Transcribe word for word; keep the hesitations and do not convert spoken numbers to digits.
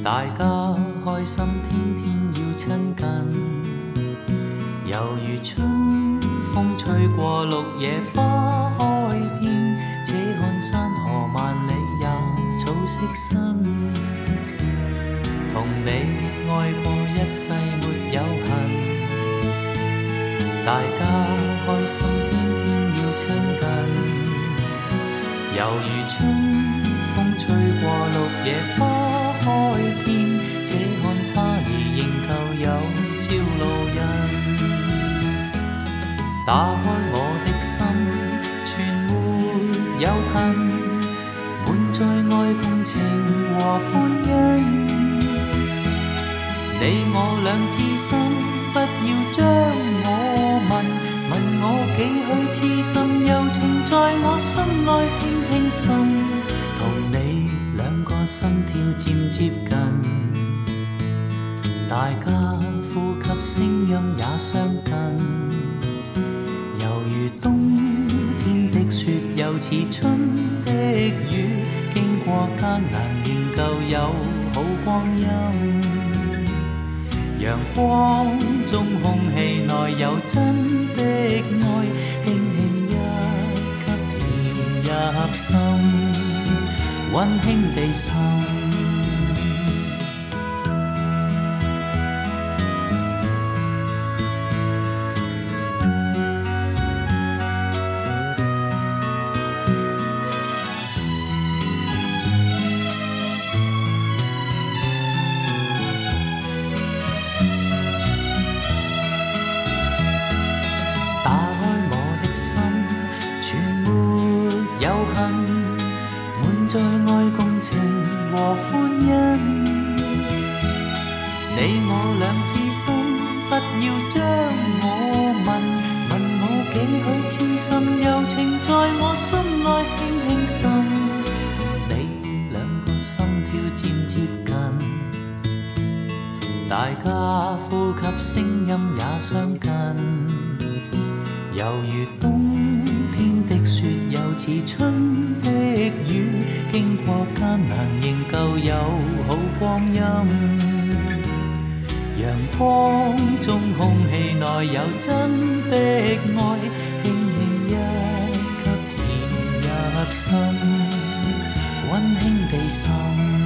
大家开心，天天要亲近，犹如春风吹过绿野花开遍，且看山河万里也草色新。同你爱过一世没有恨，大家开心，天天要亲近，犹如春风吹过绿野花开遍，且看花儿仍旧有朝路印。打开我的心，全沒有恨，滿載愛共情和歡欣。你我兩知心，不要將我問，問我幾許痴心，柔情在我心內輕輕滲。同你兩個心跳漸接近，大家呼吸聲音也相近。冬天的雪又似春的雨，經過艱難仍舊有好光陰。陽光中空氣內有真的愛，輕輕一吸甜入心，溫馨地滲。在愛共情和歡欣，你我兩知心，不要將我問，問我幾許痴心，柔情在我心內輕輕滲。同你兩個心跳漸接近，大家呼吸聲音也相近，猶如冬天的雪又似春的雨，經過艱難仍舊有好光陰。陽光中空氣內有真的愛，輕輕一吸甜入心，溫馨地滲。